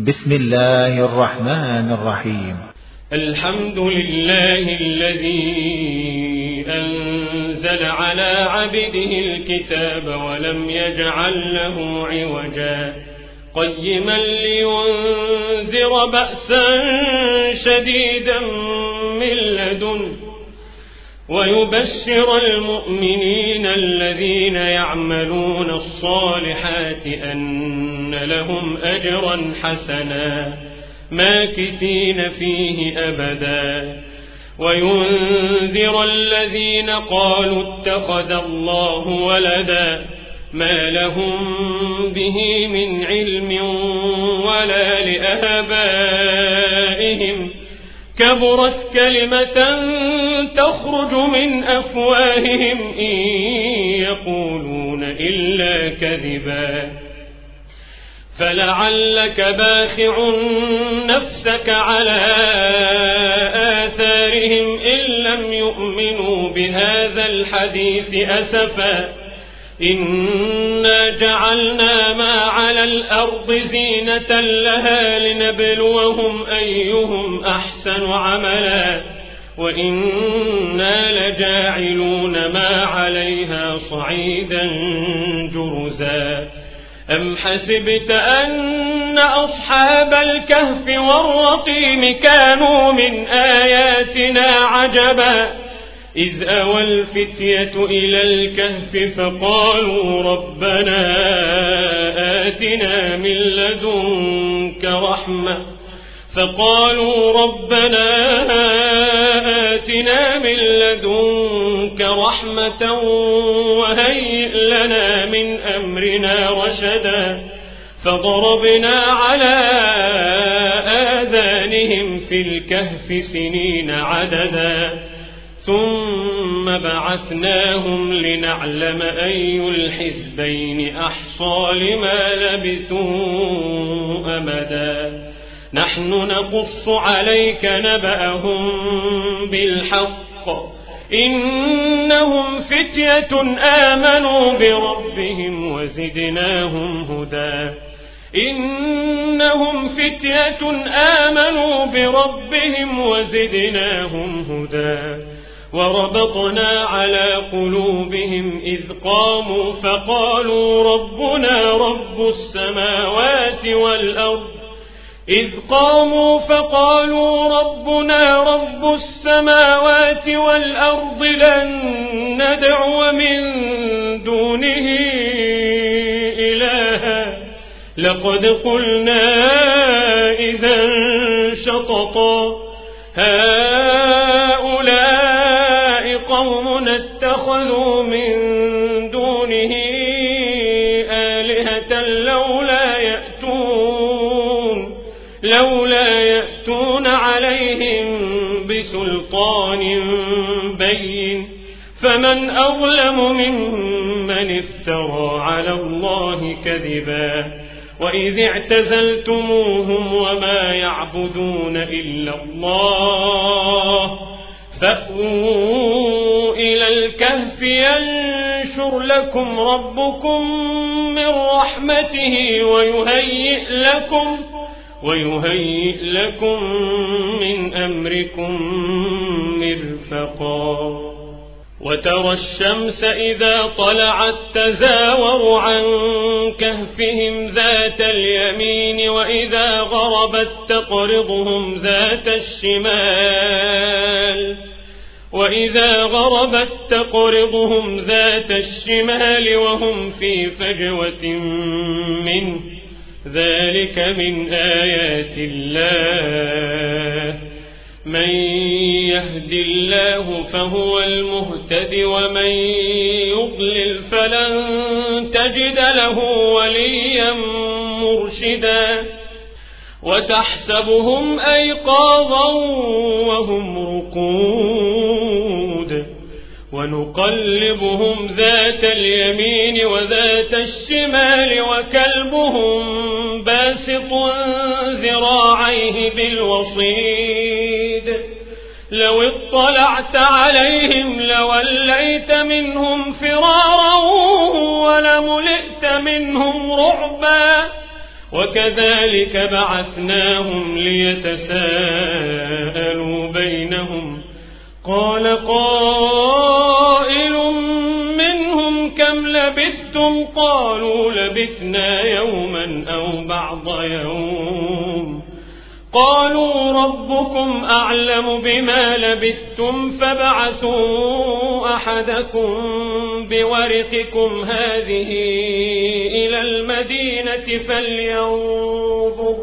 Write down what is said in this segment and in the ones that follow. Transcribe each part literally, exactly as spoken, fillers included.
بسم الله الرحمن الرحيم. الحمد لله الذي أنزل على عبده الكتاب ولم يجعل له عوجا قيما لينذر بأسا شديدا من لدنه ويبشر المؤمنين الذين يعملون الصالحات أن لهم أجرا حسنا ماكثين فيه أبدا وينذر الذين قالوا اتخذ الله ولدا ما لهم به من علم ولا لآبائهم كبرت كلمة تخرج من أفواههم إن يقولون إلا كذبا فلعلك باخع نفسك على آثارهم إن لم يؤمنوا بهذا الحديث أسفا إنا جعلنا ما على الأرض زينة لها لنبلوهم أيهم أحسن عملا وإنا لجاعلون ما عليها صعيدا جرزا أم حسبت أن أصحاب الكهف والرقيم كانوا من آياتنا عجبا إذ أوى الفتية إلى الكهف فقالوا ربنا آتنا من لدنك رحمة فقالوا ربنا آتنا من لدنك رحمة وهيئ لنا من أمرنا رشدا فضربنا على آذانهم في الكهف سنين عددا ثم بعثناهم لنعلم أي الحزبين أحصى لما لبثوا أمدا نحن نقص عليك نبأهم بالحق إنهم فتية آمنوا بربهم وزدناهم هدى إنهم فتية آمنوا بربهم وزدناهم هدى وربطنا على قلوبهم إذ قاموا فقالوا ربنا رب السماوات والأرض إذ قاموا فقالوا ربنا رب السماوات والأرض لن ندعو من دونه إلها لقد قلنا إذا شططا هؤلاء قوم اتخذوا من دونه آلهة لولا يأتون لولا يأتون عليهم بسلطان بين فمن أظلم ممن افترى على الله كذبا وإذ اعتزلتموهم وما يعبدون إلا الله فأووا إلى الكهف ينشر لكم ربكم من رحمته ويهيئ لكم ويهيئ لكم من أمركم مرفقا وترى الشمس إذا طلعت تزاور عن كهفهم ذات اليمين وإذا غربت تقرضهم ذات الشمال وإذا غربت تقرضهم ذات الشمال وهم في فجوة منه ذلك من آيات الله من يهد الله فهو المهتد ومن يضلل فلن تجد له وليا مرشدا وتحسبهم أيقاظا وهم رقود ونقلبهم ذات اليمين وذات الشمال وكلبهم باسط ذراعيه بالوصيد لو اطلعت عليهم لوليت منهم فرارا ولملئت منهم رعبا وكذلك بعثناهم ليتساءلوا بينهم قال قائل منهم كم لبثتم قالوا لبثنا يوما أو بعض يوم قالوا ربكم أعلم بما لبثتم فابعثوا أحدكم بورقكم هذه إلى المدينة فلينظر,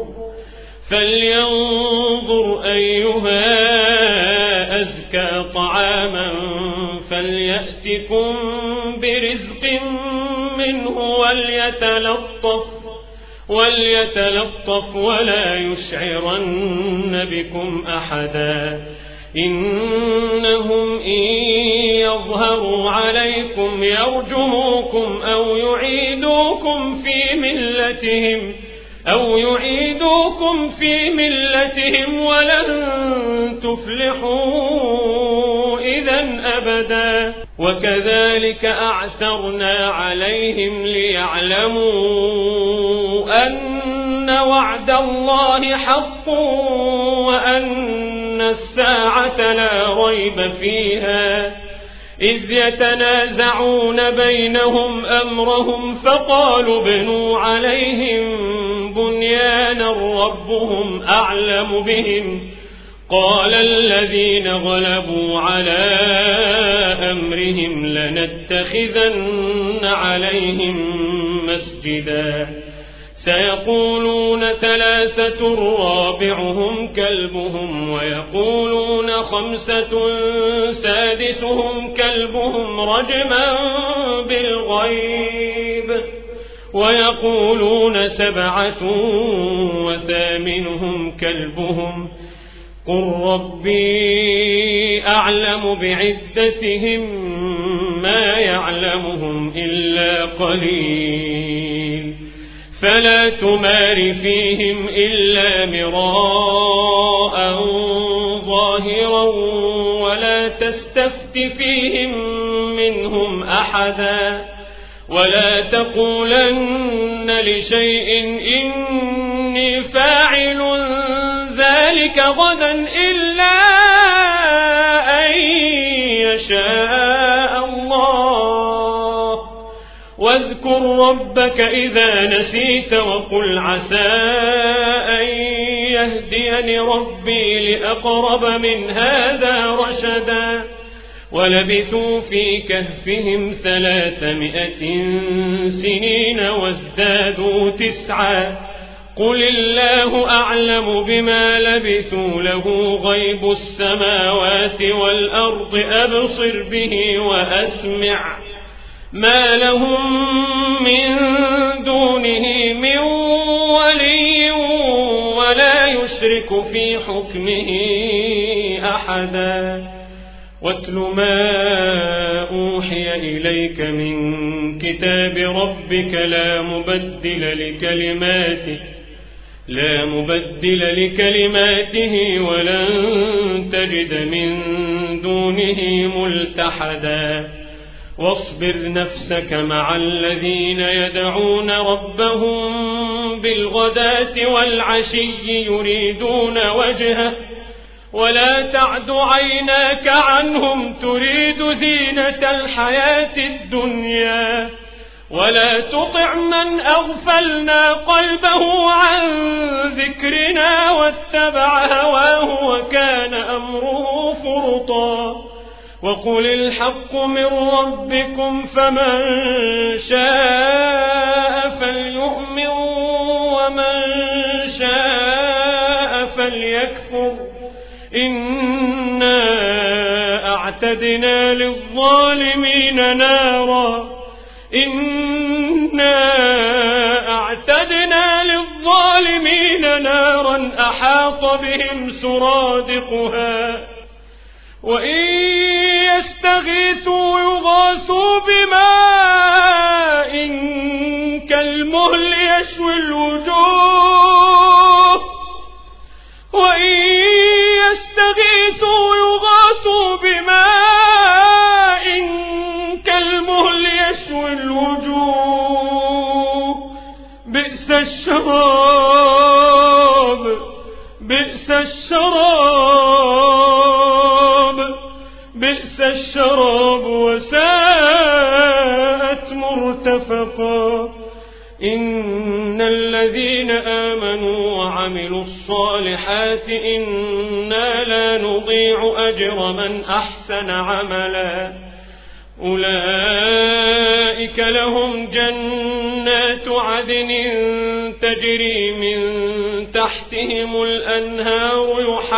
فلينظر أيها أزكى طعاما فليأتكم برزق منه وليتلطف وليتلطف ولا يشعرن بكم أحدا إنهم إن يظهروا عليكم يرجموكم أو يعيدوكم في ملتهم أو يعيدوكم في ملتهم ولن تفلحوا إذا أبدا وكذلك أعثرنا عليهم ليعلموا أن وعد الله حق وأن الساعة لا ريب فيها إذ يتنازعون بينهم أمرهم فقالوا ابنوا عليهم بنيانا ربهم أعلم بهم قال الذين غلبوا على أمرهم لنتخذن عليهم مسجدا سيقولون ثلاثة رابعهم كلبهم ويقولون خمسة سادسهم كلبهم رجما بالغيب ويقولون سبعة وثامنهم كلبهم قل ربي أعلم بعدتهم ما يعلمهم إلا قليل فلا تمار فيهم إلا مراء ظاهرا ولا تستفت فيهم منهم أحدا ولا تقولن لشيء إني فاعل ذلك غدا إلا أن يشاء الله واذكر ربك إذا نسيت وقل عسى أن يهديني ربي لأقرب من هذا رشدا ولبثوا في كهفهم ثلاثمائة سنين وازدادوا تسعا قل الله أعلم بما لبثوا له غيب السماوات والأرض أبصر به وأسمع ما لهم من دونه من ولي ولا يشرك في حكمه أحدا واتل ما أوحي إليك من كتاب ربك لا مبدل لكلماته لا مبدل لكلماته ولن تجد من دونه ملتحدا واصبر نفسك مع الذين يدعون ربهم بالغداة والعشي يريدون وجهه ولا تعد عيناك عنهم تريد زينة الحياة الدنيا ولا تطع من أغفلنا قلبه عن ذكرنا واتبع هواه وكان أمره فرطا وقل الحق من ربكم فمن شاء فليؤمن ومن شاء فليكفر إنا أعتدنا للظالمين نارا إنا أعتدنا للظالمين نارا أحاط بهم سرادقها وإن يستغيثوا يغاثوا بماء كالمهل يشوي الوجوه وإن يستغيثوا يغاثوا بماء كالمهل يشوي الوجوه بئس الشراب بئس الشراب بئس الشراب وساءت مرتفقا. إن الذين آمنوا وعملوا الصالحات إنا لا نضيع أجر من أحسن عملا. أولئك لهم جنات عدن تجري من تحتهم الأنهار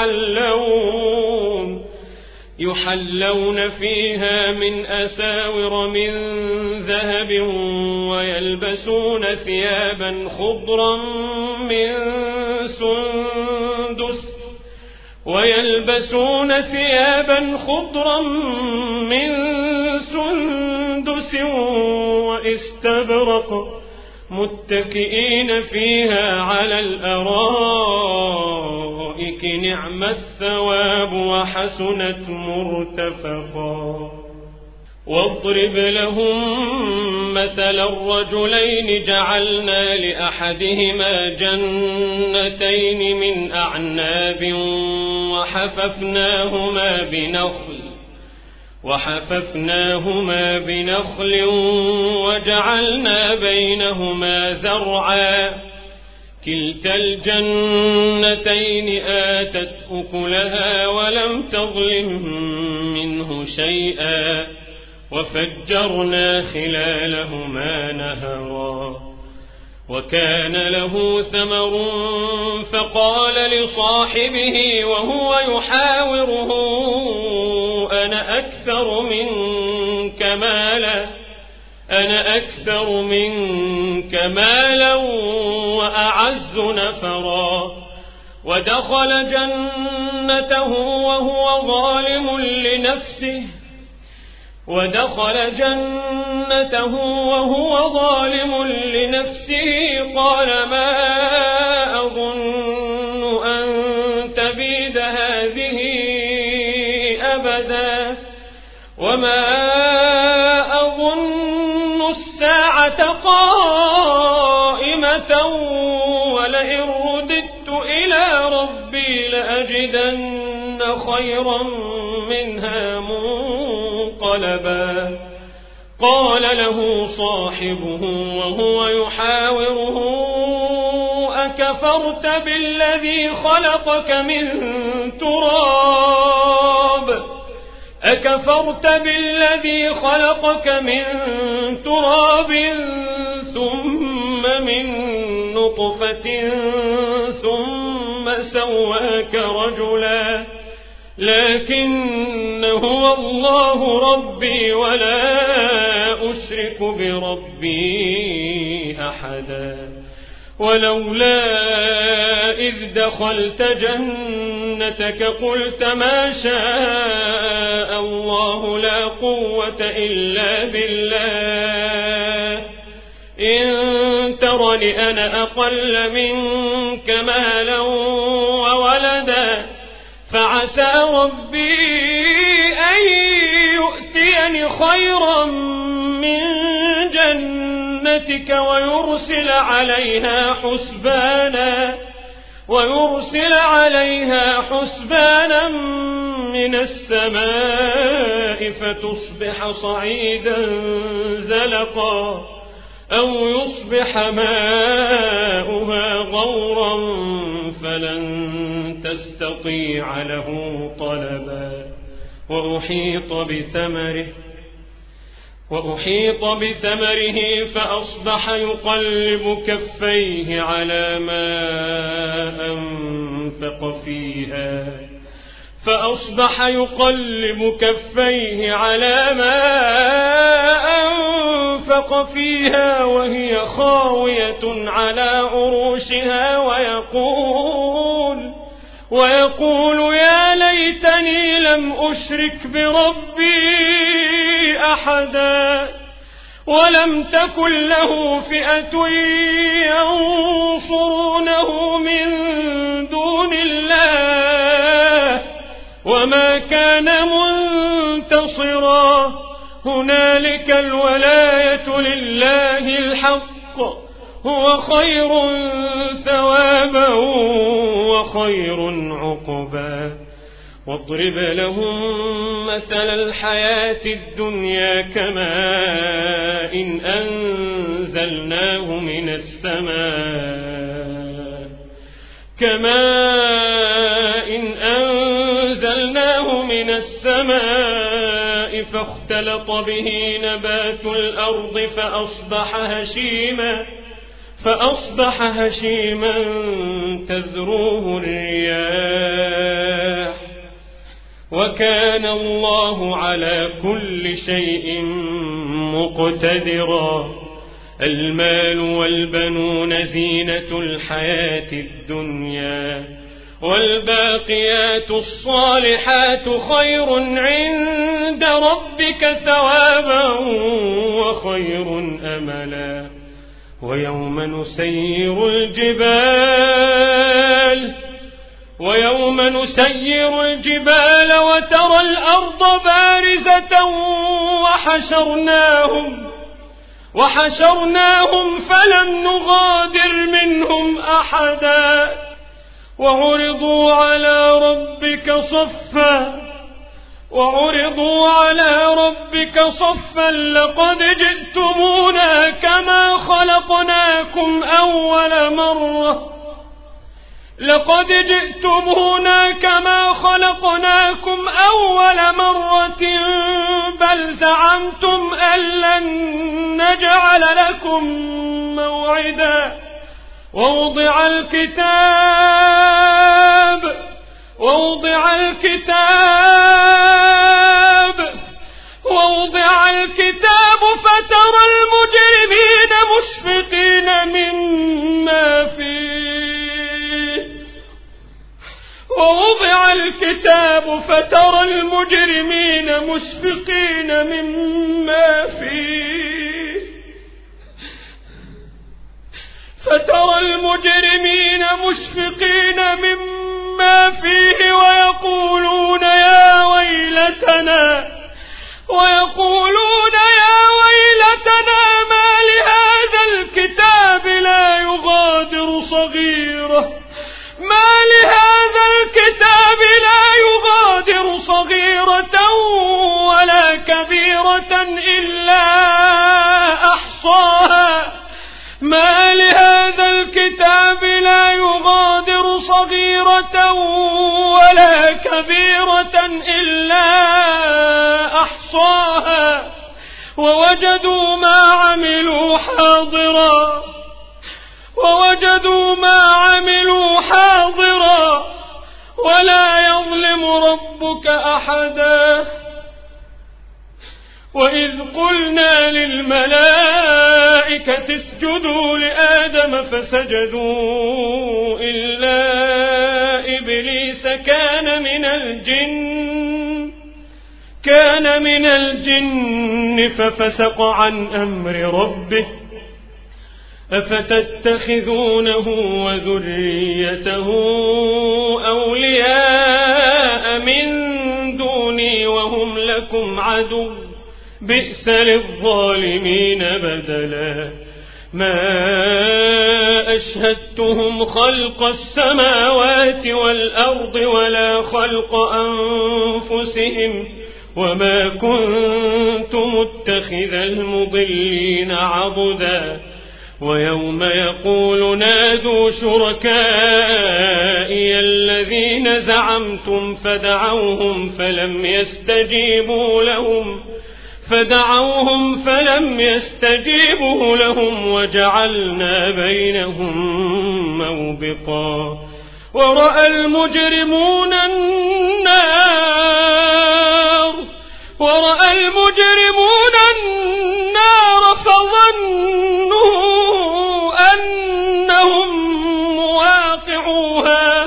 يحلون يحلون فيها من أساور من ذهب ويلبسون ثيابا خضرا من سندس ويلبسون ثيابا خضرا من سندس واستبرق متكئين فيها على الأرائك نعم الثواب وحسنت مرتفقا. واضرب لهم مثل الرجلين جعلنا لأحدهما جنتين من أعناب وحففناهما بنخل وحففناهما بنخل وجعلنا بينهما زرعا كلتا الجنتين آتت أكلها ولم تظلم منه شيئا وفجرنا خلالهما نهرا. وكان له ثمر فقال لصاحبه وهو يحاوره أنا أكثر منك مالا أنا أكثر منك مالا وأعز نفرا. ودخل جنته وهو ظالم لنفسه ودخل جنته وهو ظالم لنفسه قال ما أظن أن تبيد هذه أبدا وما أظن الساعة قائمة ولئن رددت إلى ربي لأجدن خيرا منها منقلبا. قال له صاحبه وهو يحاوره أكفرت بالذي خلقك من تراب أكفرت بالذي خلقك من تراب ثم من نطفة ثم سواك رجلا لكن هو الله ربي ولا أشرك بربي أحدا. ولولا إذ دخلت جنتك قلت ما شاء الله لا قوة إلا بالله إن ترني أنا أقل منك مالا وولدا فعسى ربي أن يؤتيني خيرا من جنتك ويرسل عليها حسبانا ويرسل عليها حسبانا من السماء فتصبح صعيدا زلقا أو يصبح ماؤها غورا فلن تستطيع له طلبا. وأحيط بثمره وأحيط بثمره فأصبح يقلب كفيه على ما أنفق فيها فأصبح يقلب كفيه على ما أنفق فيها وهي خاوية على عروشها ويقول ويقول يا ليتني لم أشرك بربي أحدا ولم تكن له فئة ينصرونه من دون الله وما كان منتصرا. هنالك الولاية لله الحق هو خير ثوابا خير عقبا واضرب لهم مثل الحياة الدنيا كماء إن أنزلناه من السماء كماء إن أنزلناه من السماء فاختلط به نبات الأرض فأصبح هشيما فأصبح هشيما تذروه الرياح وكان الله على كل شيء مقتدرا المال والبنون زينة الحياة الدنيا والباقيات الصالحات خير عند ربك ثوابا وخير أملا ويوم نسير الجبال ويوم نسير الجبال وترى الأرض بارزة وحشرناهم وحشرناهم فلم نغادر منهم أحدا وعرضوا على ربك صفا وعرضوا على ربك صفا لقد جئتمونا كما خلقناكم أول مرة لقد جئتمونا كما خلقناكم أول مرة بل زعمتم أن لن نجعل لكم موعدا ووضع الكتاب ووضع الكتاب ووضع الكتاب فترى المجرمين مشفقين مما فيه ووضع الكتاب فترى المجرمين مشفقين مما فيه فترى المجرمين مشفقين مما فيه ويقولون يا ويلتنا ويقولون يا ويلتنا ما لهذا الكتاب لا يغادر صغيرة ما لهذا الكتاب لا يغادر صغيرة ولا كبيرة إلا أحصاها ما لهذا الكتاب لا يغادر صغيرة ولا كبيرة إلا أحصاها ووجدوا ما عملوا حاضرا ووجدوا ما عملوا حاضرا ولا يظلم ربك أحدا وإذ قلنا للملائكة اسجدوا لآدم فسجدوا إلا إبليس كان من الجن كان من الجن ففسق عن أمر ربه أفتتخذونه وذريته أولياء من دوني وهم لكم عدو بئس للظالمين بدلا ما أشهدتهم خلق السماوات والأرض ولا خلق أنفسهم وما كنت متخذ المضلين عضدا ويوم يقول نادوا شركائي الذين زعمتم فدعوهم فلم يستجيبوا لهم فدعوهم فلم يستجيبوا لهم وجعلنا بينهم موبقا ورأى المجرمون النار ورأى المجرمون النار فظنوا أنهم مواقعوها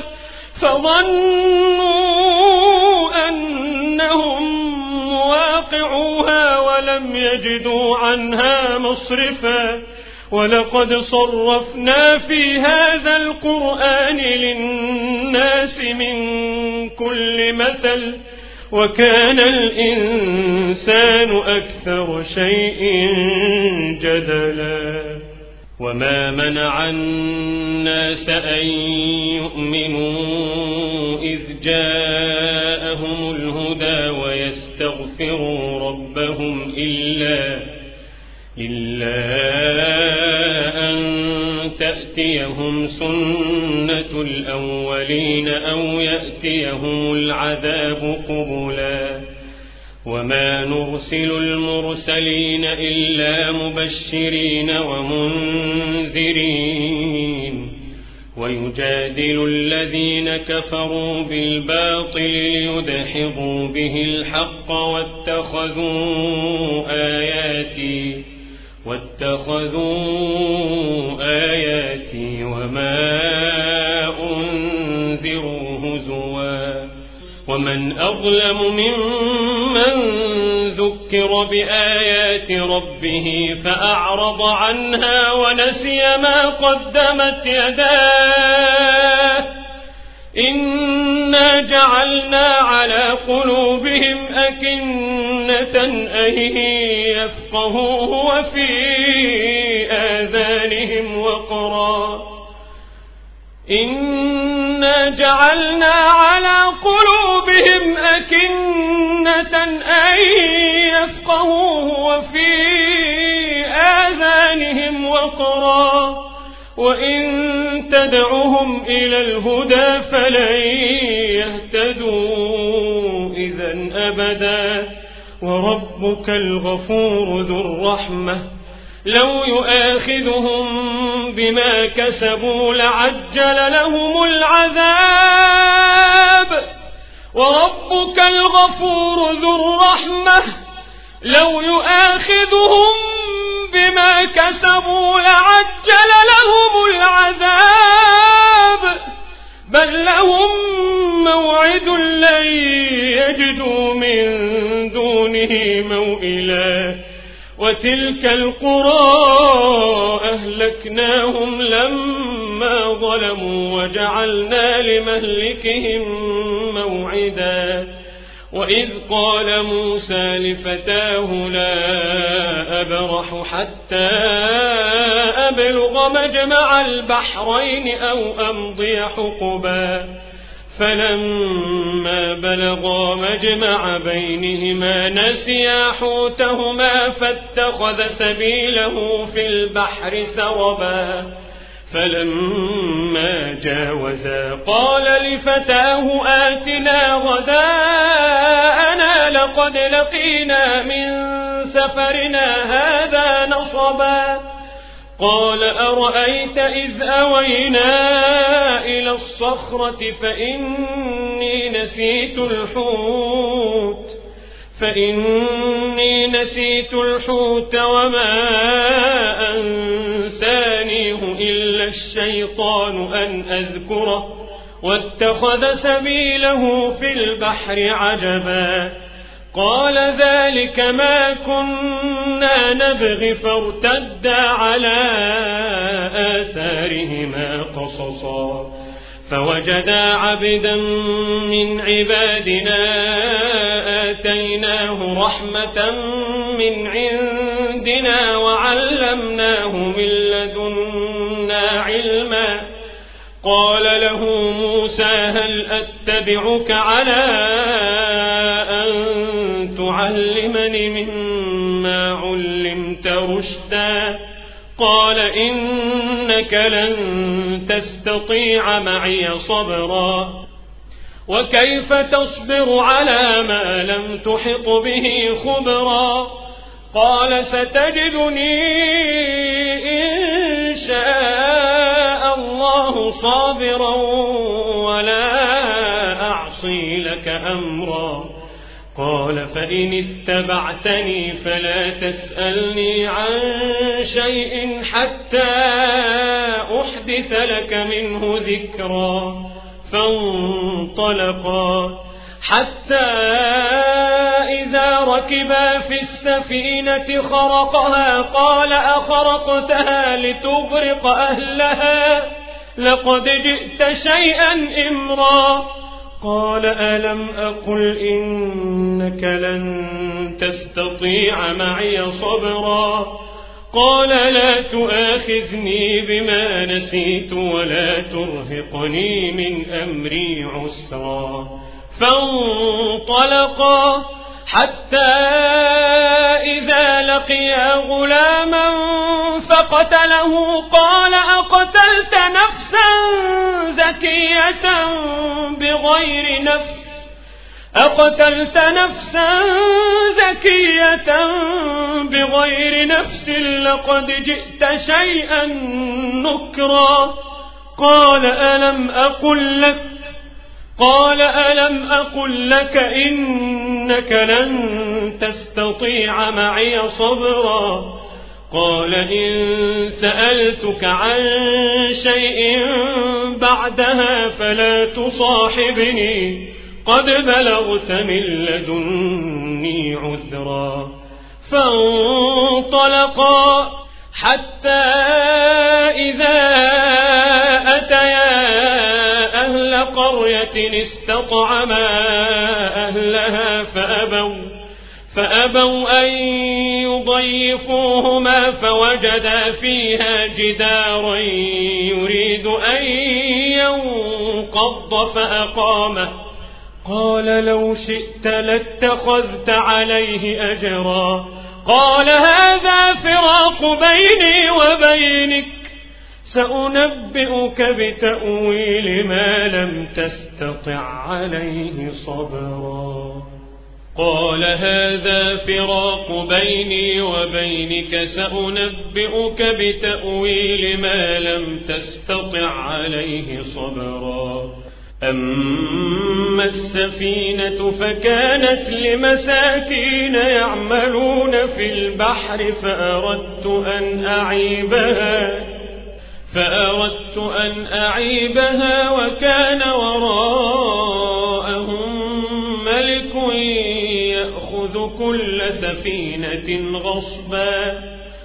فظنوا أنهم مواقعوها ولم يجدوا عنها مصرفا ولقد صرفنا في هذا القرآن للناس من كل مثل وكان الإنسان أكثر شيء جدلا وما منع الناس أن يؤمنوا إذ جاءهم الهدى ويستغفروا ربهم إلا, إلا أن تأتيهم سنة الأولين أو يأتيهم العذاب قبلا وما نرسل المرسلين إلا مبشرين ومنذرين ويجادل الذين كفروا بالباطل ليدحضوا به الحق واتخذوا آياتي واتخذوا آياتي وما أنذروا هزوا ومن أظلم ممن ذكر بآيات ربه فأعرض عنها ونسي ما قدمت يداه إنا جعلنا على قلوبهم أكنة أن يفقهوه وفي آذانهم وقرا إنا جعلنا على قلوبهم أكنة أن يفقهوه وفي آذانهم وقرا وإن تدعهم إلى الهدى فلن يهتدوا إذن أبدا وربك الغفور ذو الرحمة لو يؤاخذهم بما كسبوا لعجل لهم العذاب وربك الغفور ذو الرحمة لو يؤاخذهم بما كسبوا لعجل لهم العذاب بل لهم موعد لن يجدوا من دونه موئلا وتلك القرى أهلكناهم لما ظلموا وجعلنا لمهلكهم موعدا وإذ قال موسى لفتاه لا أبرح حتى أبلغ مجمع البحرين أو أمضي حقبا فلما بلغا مجمع بينهما نسيا حوتهما فاتخذ سبيله في البحر سربا فلما جاوزا قال لفتاه آتنا غداءنا لقد لقينا من سفرنا هذا نصبا قال أرأيت إذ أوينا إلى الصخرة فإني نسيت الحوت فإني نسيت الحوت وما أنسانيه إلا الشيطان أن أذكره واتخذ سبيله في البحر عجبا قال ذلك ما كنا نبغي فارتدا على آثارهما قصصا فوجدا عبدا من عبادنا آتيناه رحمة من عندنا وعلمناه من لدنا علما قال له موسى هل أتبعك على أن تعلمني مما علمت رشدا قال إنك لن تستطيع معي صبرا وكيف تصبر على ما لم تحط به خبرا قال ستجدني إن شاء الله صابرا ولا أعصي لك أمرا قال فإن اتبعتني فلا تسألني عن شيء حتى أحدث لك منه ذكرا فانطلقا حتى إذا ركبا في السفينة خرقها قال أخرقتها لتغرق أهلها لقد جئت شيئا إمرا قال ألم أقل إنك لن تستطيع معي صبرا قال لا تؤاخذني بما نسيت ولا ترهقني من أمري عسرا. فانطلقا حتى إذا لقيا غلاما فقتله قال أقتلت نفسا زكية بغير نفس أقتلت نفسا زكية بغير نفس لقد جئت شيئا نكرا. قال ألم أقل لك قال ألم أقل لك إنك لن تستطيع معي صبرا. قال إن سألتك عن شيء بعدها فلا تصاحبني قد بلغت من لدني عذرا. فانطلقا حتى إذا أتيا أهل قرية استطعما أهلها فأبوا فأبوا أن يضيفوهما فوجدا فيها جدارا يريد أن ينقض فأقامه. قال لو شئت لاتخذت عليه أجرا. قال هذا فراق بيني وبينك سأنبئك بتأويل ما لم تستطع عليه صبرا. قال هذا فراق بيني وبينك سأنبئك بتأويل ما لم تستطع عليه صبرا. أما السفينة فكانت لمساكين يعملون في البحر فأردت أن أعيبها فأردت أن أعيبها وكان وراءهم ملك يأخذ كل سفينة غصبا.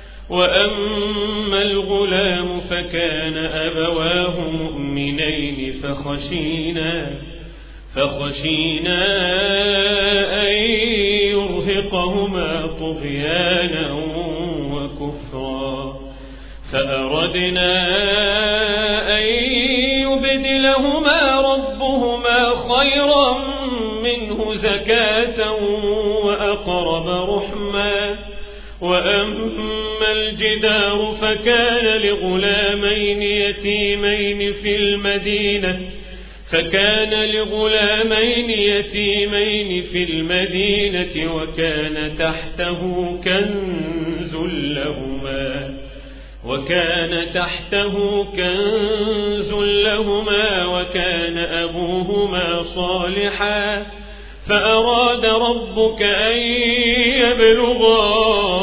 وأما الغلام فكان أبواه مؤمنين فخشينا فخشينا أن يرهقهما طغيانا وكفرا. فأردنا أن يبدلهما ربهما خيرا منه زكاة وأقرب رحما. وأما الجدار فكان لغلامين يتيمين في المدينة فكان لغلامين يتيمين في المدينة وكان تحته كنز لهما وكان تحته كنز لهما وكان أبوهما صالحا. فأراد ربك أن يبلغا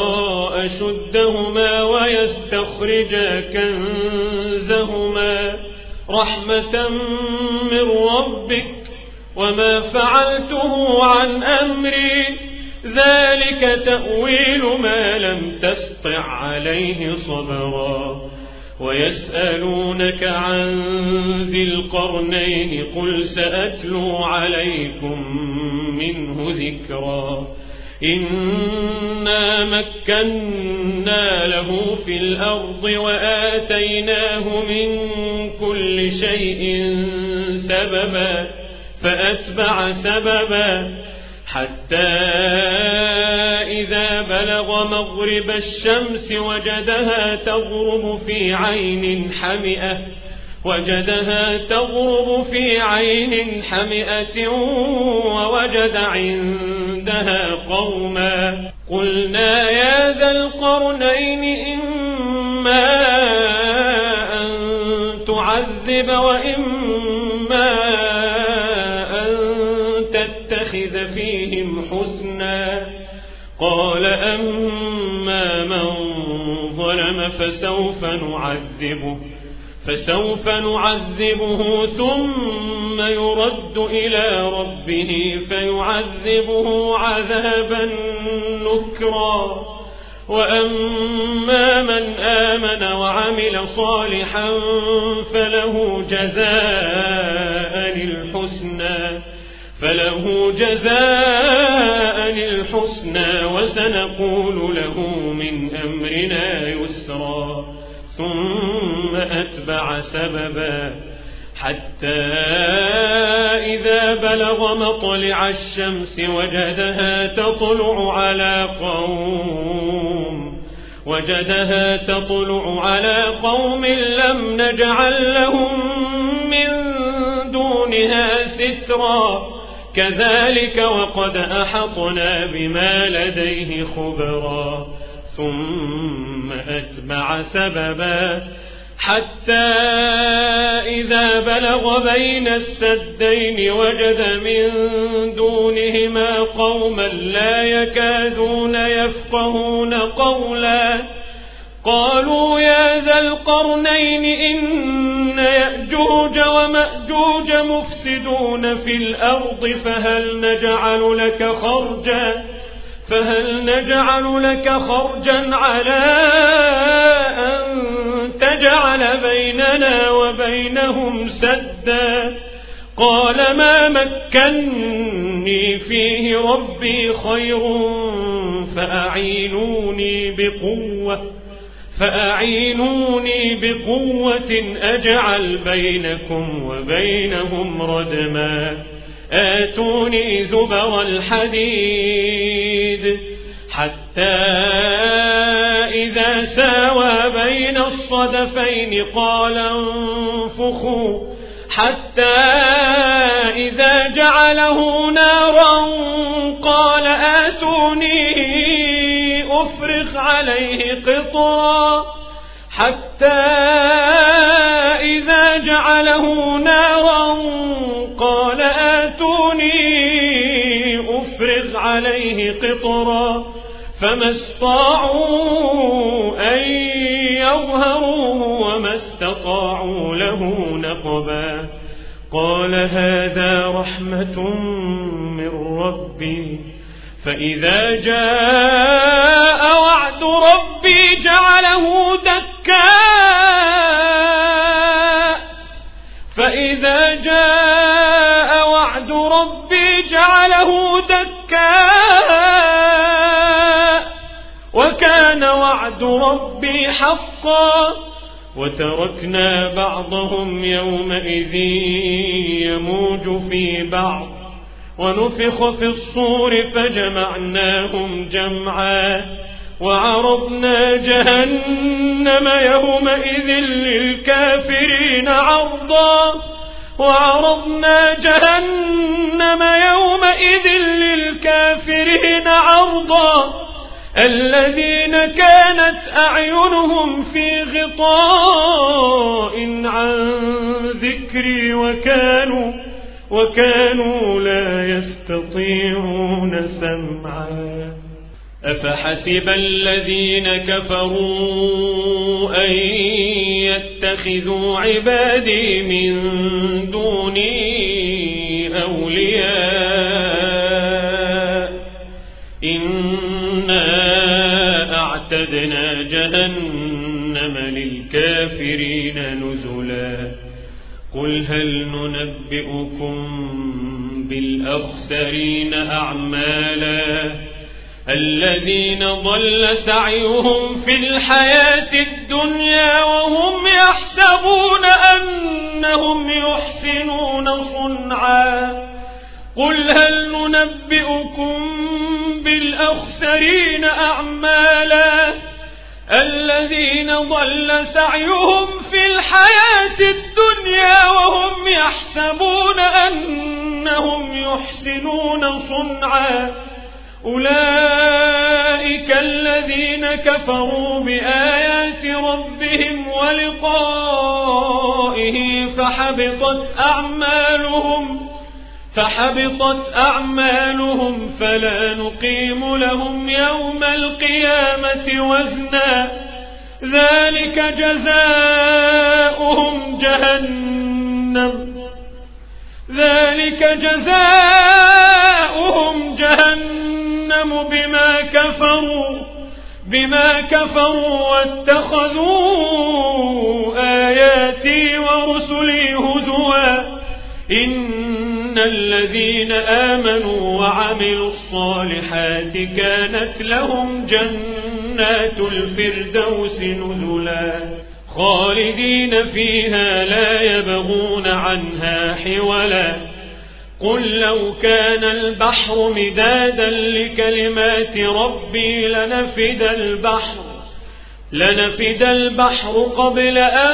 أشدهما ويستخرجا كنزهما رحمة من ربك وما فعلته عن أمري ذلك تأويل ما لم تسطع عليه صبرا. ويسألونك عن ذي القرنين قل سأتلو عليكم منه ذكرا. إنا مكنا له في الأرض وآتيناه من كل شيء سببا فأتبع سببا حتى إذا بلغ مغرب الشمس وجدها تغرب في عين حمئة وجدها تغرب في عين حمئة ووجد عندها قوما. قلنا يا ذا القرنين إما أن تعذب وإما أن تتخذ فيهم حسنا. قال أما من ظلم فسوف نعذبه فسوف نعذبه ثم يرد إلى ربه فيعذبه عذابا نكرا. وأما من آمن وعمل صالحا فله جزاء الحسنى فله جزاء الحسنى وسنقول له من أمرنا يسرا ثم أتبع سببا حتى إذا بلغ مطلع الشمس وجدها تطلع على قوم وجدها تطلع على قوم لم نجعل لهم من دونها سترا كذلك وقد أحطنا بما لديه خبرا ثم أتبع سببا حتى إذا بلغ بين السدين وجد من دونهما قوما لا يكادون يفقهون قولا قالوا يا ذا القرنين إن يأجوج ومأجوج مفسدون في الأرض فهل نجعل لك خرجا فهل نجعل لك خرجا على أن تجعل بيننا وبينهم سدا قال ما مكني فيه ربي خير فأعينوني بقوة فأعينوني بقوة أجعل بينكم وبينهم ردما آتوني زبر الحديد حتى إذا ساوى بين الصدفين قال انفخوا حتى إذا جعله نارا قال آتوني أفرغ عليه قطرا حتى إذا جعله نارا قال آتوني أفرغ عليه قطرا فما استطاعوا أن يظهروه وما استطاعوا له نقبا قال هذا رحمة من ربي فإذا جاء وعد ربي جعله دكاء فإذا جاء وعد ربي جعله دكاء وكان وعد ربي حقا وتركنا بعضهم يومئذ يموج في بعض ونفخ في الصور فجمعناهم جمعا وعرضنا جهنم يومئذ للكافرين عرضا وعرضنا جهنم يومئذ للكافرين عرضا الذين كانت أعينهم في غطاء عن ذكري وكانوا وكانوا لا يستطيعون سمعا أفحسب الذين كفروا أن يتخذوا عبادي من دوني أولياء إنا أعتدنا جهنم للكافرين نزلا قل هل ننبئكم بالأخسرين أعمالا الذين ضل سعيهم في الحياة الدنيا وهم يحسبون أنهم يحسنون صنعا قل هل ننبئكم بالأخسرين أعمالا الذين ضل سعيهم في الحياة الدنيا وهم يحسبون أنهم يحسنون صنعا أولئك الذين كفروا بآيات ربهم ولقائه فحبطت أعمالهم فحبطت أعمالهم فلا نقيم لهم يوم القيامة وزنا ذلك جزاؤهم جهنم ذلك جزاؤهم جهنم بما كفروا بما كفروا واتخذوا آياتي ورسلي هزوا إن الذين آمنوا وعملوا الصالحات كانت لهم جنات الفردوس نزلا خالدين فيها لا يبغون عنها حولا قل لو كان البحر مدادا لكلمات ربي لنفد البحر لنفد البحر قبل أن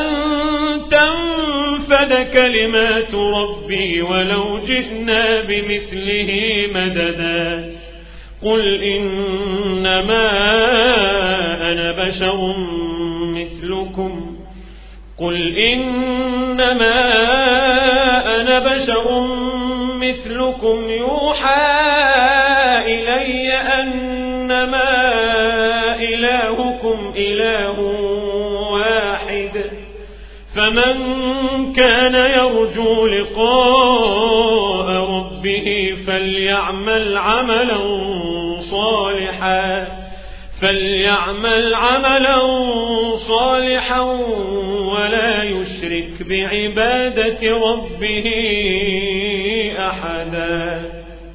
تنفد كلمات ربي ولو جئنا بمثله مددا قل إنما أنا بشر مثلكم قل إنما أنا بشر مثلكم يوحى إلي أنما إلهكم إله واحد فمن كان يرجو لقاء ربه فليعمل عملا صالحا فليعمل عملا صالحا ولا يشرك بعبادة ربه أحدا.